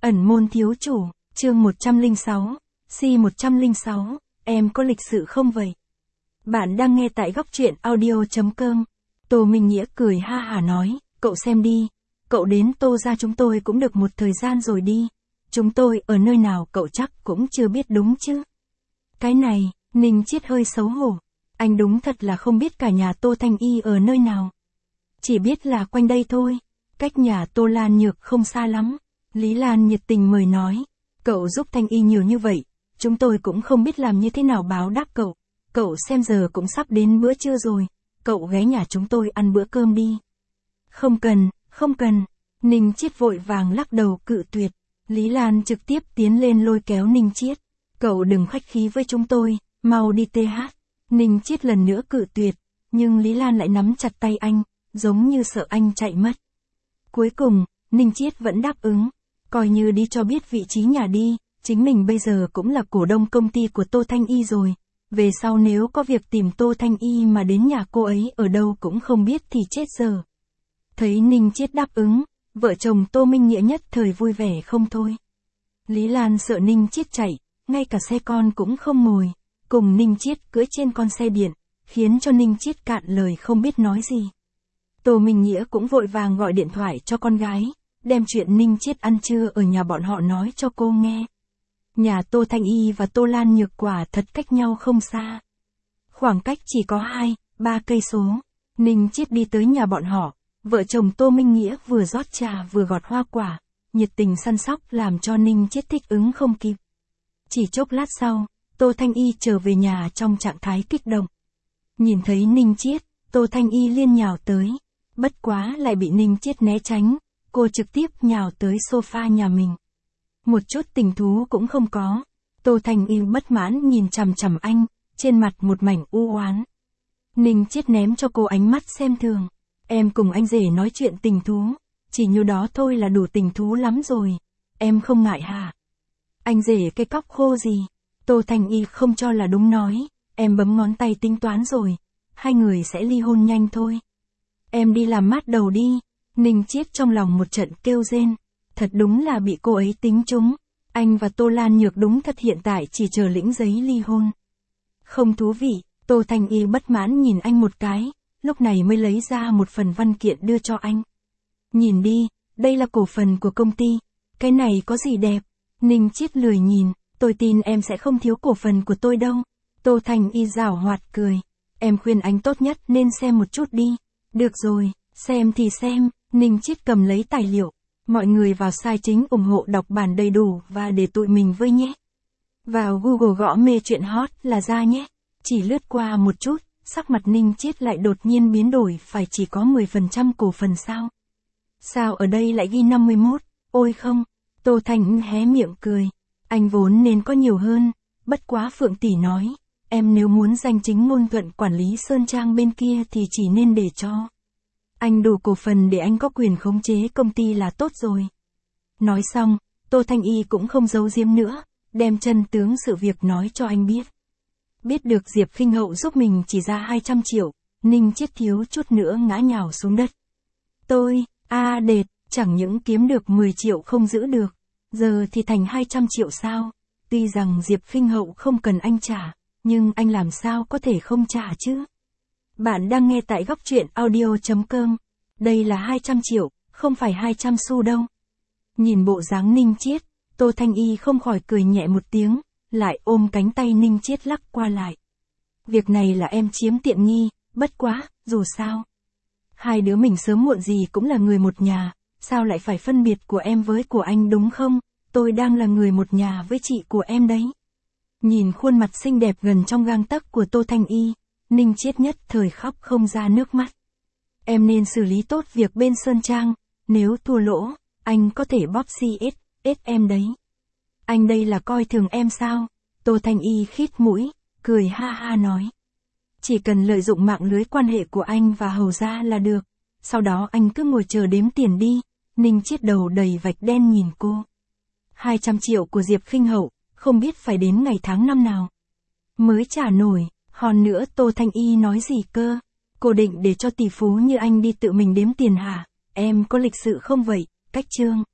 Ẩn môn thiếu chủ, chương 106, C106, em có lịch sự không vậy? Bạn đang nghe tại góc truyện audio.com. Tô Minh Nghĩa cười ha hả nói, cậu xem đi, cậu đến Tô gia chúng tôi cũng được một thời gian rồi đi. Chúng tôi ở nơi nào cậu chắc cũng chưa biết đúng chứ. Cái này, Ninh Chiết hơi xấu hổ. Anh đúng thật là không biết cả nhà Tô Thanh Y ở nơi nào. Chỉ biết là quanh đây thôi, cách nhà Tô Lan Nhược không xa lắm. Lý Lan nhiệt tình mời nói, cậu giúp Thanh Y nhiều như vậy, chúng tôi cũng không biết làm như thế nào báo đáp cậu. Cậu xem giờ cũng sắp đến bữa trưa rồi, cậu ghé nhà chúng tôi ăn bữa cơm đi. Không cần, không cần. Ninh Chiết vội vàng lắc đầu cự tuyệt. Lý Lan trực tiếp tiến lên lôi kéo Ninh Chiết. Cậu đừng khách khí với chúng tôi, mau đi TH. Ninh Chiết lần nữa cự tuyệt, nhưng Lý Lan lại nắm chặt tay anh, giống như sợ anh chạy mất. Cuối cùng, Ninh Chiết vẫn đáp ứng, coi như đi cho biết vị trí nhà đi, chính mình bây giờ cũng là cổ đông công ty của Tô Thanh Y rồi. Về sau nếu có việc tìm Tô Thanh Y mà đến nhà cô ấy ở đâu cũng không biết thì chết giờ. Thấy Ninh Chiết đáp ứng, vợ chồng Tô Minh Nghĩa nhất thời vui vẻ không thôi. Lý Lan sợ Ninh Chiết chạy, ngay cả xe con cũng không ngồi, cùng Ninh Chiết cưỡi trên con xe điện, khiến cho Ninh Chiết cạn lời không biết nói gì. Tô Minh Nghĩa cũng vội vàng gọi điện thoại cho con gái, đem chuyện Ninh Chiết ăn trưa ở nhà bọn họ nói cho cô nghe. Nhà Tô Thanh Y và Tô Lan Nhược quả thật cách nhau không xa. Khoảng cách chỉ có 2-3 cây số. Ninh Chiết đi tới nhà bọn họ, vợ chồng Tô Minh Nghĩa vừa rót trà vừa gọt hoa quả, nhiệt tình săn sóc làm cho Ninh Chiết thích ứng không kịp. Chỉ chốc lát sau, Tô Thanh Y trở về nhà trong trạng thái kích động. Nhìn thấy Ninh Chiết, Tô Thanh Y liên nhào tới, bất quá lại bị Ninh Chiết né tránh, cô trực tiếp nhào tới sofa nhà mình. Một chút tình thú cũng không có. Tô Thanh Y bất mãn nhìn chằm chằm anh, trên mặt một mảnh u oán. Ninh Chiết ném cho cô ánh mắt xem thường. Em cùng anh rể nói chuyện tình thú, chỉ nhiêu đó thôi là đủ tình thú lắm rồi. Em không ngại hả? Anh rể cái cóc khô gì? Tô Thanh Y không cho là đúng nói, em bấm ngón tay tính toán rồi, hai người sẽ ly hôn nhanh thôi. Em đi làm mát đầu đi. Ninh Chiết trong lòng một trận kêu rên, thật đúng là bị cô ấy tính trúng. Anh và Tô Lan Nhược đúng thật hiện tại chỉ chờ lĩnh giấy ly hôn. Không thú vị. Tô Thanh Y bất mãn nhìn anh một cái, lúc này mới lấy ra một phần văn kiện đưa cho anh. Nhìn đi, đây là cổ phần của công ty, cái này có gì đẹp? Ninh Chiết lười nhìn, tôi tin em sẽ không thiếu cổ phần của tôi đâu. Tô Thanh Y giảo hoạt cười, em khuyên anh tốt nhất nên xem một chút đi. Được rồi, xem thì xem. Ninh Chiết cầm lấy tài liệu, mọi người vào site chính ủng hộ đọc bản đầy đủ và để tụi mình với nhé. Vào Google gõ mê chuyện hot là ra nhé. Chỉ lướt qua một chút, sắc mặt Ninh Chiết lại đột nhiên biến đổi, phải chỉ có 10% cổ phần sao? Sao ở đây lại ghi 51, ôi không? Tô Thanh hé miệng cười, anh vốn nên có nhiều hơn, bất quá Phượng tỷ nói, em nếu muốn danh chính ngôn thuận quản lý Sơn Trang bên kia thì chỉ nên để cho anh đủ cổ phần để anh có quyền khống chế công ty là tốt rồi. Nói xong, Tô Thanh Y cũng không giấu giếm nữa, đem chân tướng sự việc nói cho anh biết. Biết được Diệp Khinh Hậu giúp mình chỉ ra 200 triệu, Ninh Chiết thiếu chút nữa ngã nhào xuống đất. Tôi, đệt, chẳng những kiếm được 10 triệu không giữ được, giờ thì thành 200 triệu sao? Tuy rằng Diệp Khinh Hậu không cần anh trả, nhưng anh làm sao có thể không trả chứ? Bạn đang nghe tại góc truyện audio.com. Đây là 200 triệu, không phải 200 xu đâu. Nhìn bộ dáng Ninh Chiết, Tô Thanh Y không khỏi cười nhẹ một tiếng, lại ôm cánh tay Ninh Chiết lắc qua lại. Việc này là em chiếm tiện nghi, bất quá, dù sao. Hai đứa mình sớm muộn gì cũng là người một nhà, sao lại phải phân biệt của em với của anh đúng không? Tôi đang là người một nhà với chị của em đấy. Nhìn khuôn mặt xinh đẹp gần trong gang tấc của Tô Thanh Y, Ninh Chiết nhất thời khóc không ra nước mắt. Em nên xử lý tốt việc bên Sơn Trang, nếu thua lỗ, anh có thể bóp CSS em đấy. Anh đây là coi thường em sao? Tô Thanh Y khít mũi, cười ha ha nói. Chỉ cần lợi dụng mạng lưới quan hệ của anh và hầu gia là được, sau đó anh cứ ngồi chờ đếm tiền đi. Ninh Chiết đầu đầy vạch đen nhìn cô. 200 triệu của Diệp Khinh Hậu, không biết phải đến ngày tháng năm nào mới trả nổi. Hòn nữa Tô Thanh Y nói gì cơ? Cô định để cho tỷ phú như anh đi tự mình đếm tiền hả? Em có lịch sự không vậy? Cách chương.